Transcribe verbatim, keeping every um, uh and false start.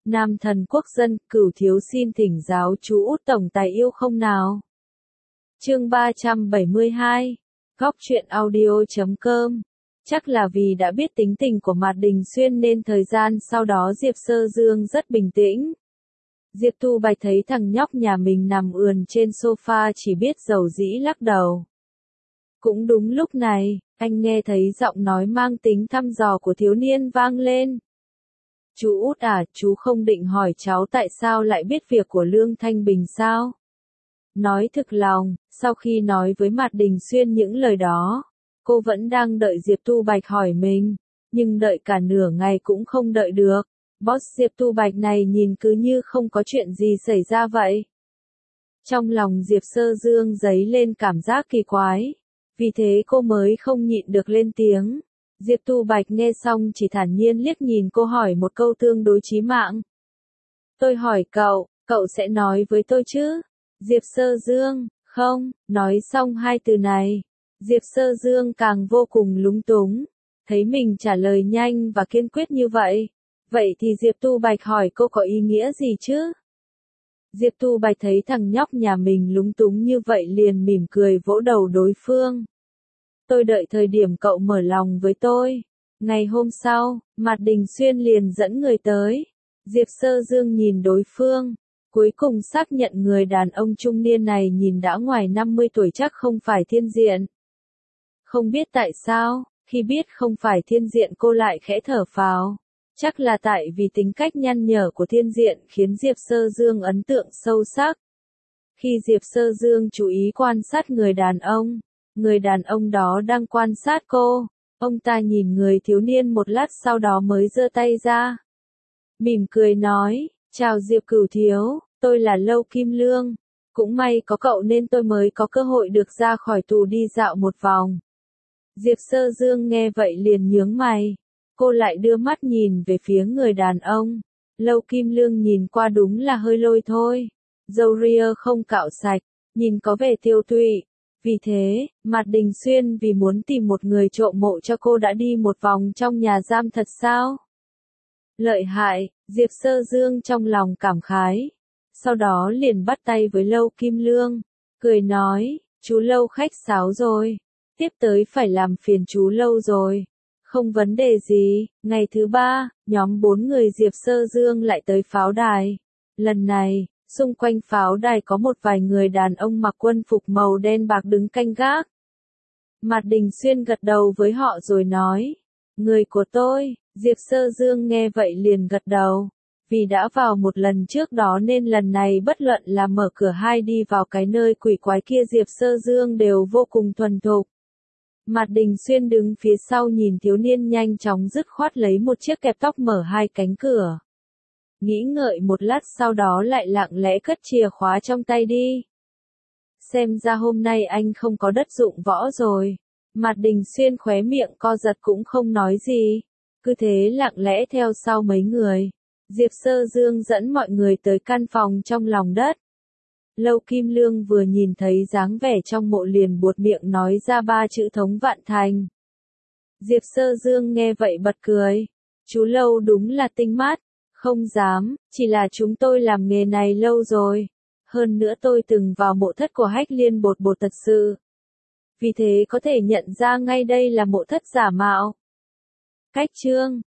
Nam thần quốc dân, Cửu thiếu xin thỉnh giáo chú Út tổng tài yêu không nào. Chương ba trăm bảy mươi hai. Góc truyện audio chấm com. Chắc là vì đã biết tính tình của Mạt Đình Xuyên nên thời gian sau đó Diệp Sơ Dương rất bình tĩnh. Diệp Tu Bạch thấy thằng nhóc nhà mình nằm ườn trên sofa chỉ biết dầu dĩ lắc đầu. Cũng đúng lúc này, anh nghe thấy giọng nói mang tính thăm dò của thiếu niên vang lên. Chú Út à, chú không định hỏi cháu tại sao lại biết việc của Lương Thanh Bình sao? Nói thực lòng, sau khi nói với Mạt Đình Xuyên những lời đó, cô vẫn đang đợi Diệp Tu Bạch hỏi mình, nhưng đợi cả nửa ngày cũng không đợi được. Boss Diệp Tu Bạch này nhìn cứ như không có chuyện gì xảy ra vậy. Trong lòng Diệp Sơ Dương dấy lên cảm giác kỳ quái, vì thế cô mới không nhịn được lên tiếng. Diệp Tu Bạch nghe xong chỉ thản nhiên liếc nhìn cô hỏi một câu tương đối chí mạng. Tôi hỏi cậu, cậu sẽ nói với tôi chứ? Diệp Sơ Dương, không, nói xong hai từ này. Diệp Sơ Dương càng vô cùng lúng túng, thấy mình trả lời nhanh và kiên quyết như vậy. Vậy thì Diệp Tu Bạch hỏi cô có ý nghĩa gì chứ? Diệp Tu Bạch thấy thằng nhóc nhà mình lúng túng như vậy liền mỉm cười vỗ đầu đối phương. Tôi đợi thời điểm cậu mở lòng với tôi. Ngày hôm sau, Mạt Đình Xuyên liền dẫn người tới. Diệp Sơ Dương nhìn đối phương, cuối cùng xác nhận người đàn ông trung niên này nhìn đã ngoài năm mươi tuổi chắc không phải thiên diện. Không biết tại sao, khi biết không phải thiên diện cô lại khẽ thở phào. Chắc là tại vì tính cách nhăn nhở của thiên diện khiến Diệp Sơ Dương ấn tượng sâu sắc. Khi Diệp Sơ Dương chú ý quan sát người đàn ông, người đàn ông đó đang quan sát cô. Ông ta nhìn người thiếu niên một lát sau đó mới giơ tay ra. Mỉm cười nói, chào Diệp Cửu thiếu, tôi là Lâu Kim Lương. Cũng may có cậu nên tôi mới có cơ hội được ra khỏi tù đi dạo một vòng. Diệp Sơ Dương nghe vậy liền nhướng mày. Cô lại đưa mắt nhìn về phía người đàn ông. Lâu Kim Lương nhìn qua đúng là hơi lôi thôi. Râu ria không cạo sạch, nhìn có vẻ tiêu tụy. Vì thế, Mạt Đình Xuyên vì muốn tìm một người trộm mộ cho cô đã đi một vòng trong nhà giam thật sao? Lợi hại, Diệp Sơ Dương trong lòng cảm khái. Sau đó liền bắt tay với Lâu Kim Lương, cười nói, chú Lâu khách sáo rồi. Tiếp tới phải làm phiền chú Lâu rồi. Không vấn đề gì, ngày thứ ba, nhóm bốn người Diệp Sơ Dương lại tới pháo đài. Lần này, xung quanh pháo đài có một vài người đàn ông mặc quân phục màu đen bạc đứng canh gác. Mạt Đình Xuyên gật đầu với họ rồi nói, người của tôi. Diệp Sơ Dương nghe vậy liền gật đầu. Vì đã vào một lần trước đó nên lần này bất luận là mở cửa hay đi vào cái nơi quỷ quái kia Diệp Sơ Dương đều vô cùng thuần thục. Mạt Đình Xuyên đứng phía sau nhìn thiếu niên nhanh chóng dứt khoát lấy một chiếc kẹp tóc mở hai cánh cửa. Nghĩ ngợi một lát sau đó lại lặng lẽ cất chìa khóa trong tay đi. Xem ra hôm nay anh không có đất dụng võ rồi. Mạt Đình Xuyên khóe miệng co giật cũng không nói gì. Cứ thế lặng lẽ theo sau mấy người. Diệp Sơ Dương dẫn mọi người tới căn phòng trong lòng đất. Lâu Kim Lương vừa nhìn thấy dáng vẻ trong mộ liền buột miệng nói ra ba chữ Thống Vạn Thành. Diệp Sơ Dương nghe vậy bật cười. Chú Lâu đúng là tinh mắt. Không dám, chỉ là chúng tôi làm nghề này lâu rồi. Hơn nữa tôi từng vào mộ thất của Hách Liên Bột Bột thật sự. Vì thế có thể nhận ra ngay đây là mộ thất giả mạo. Cách chương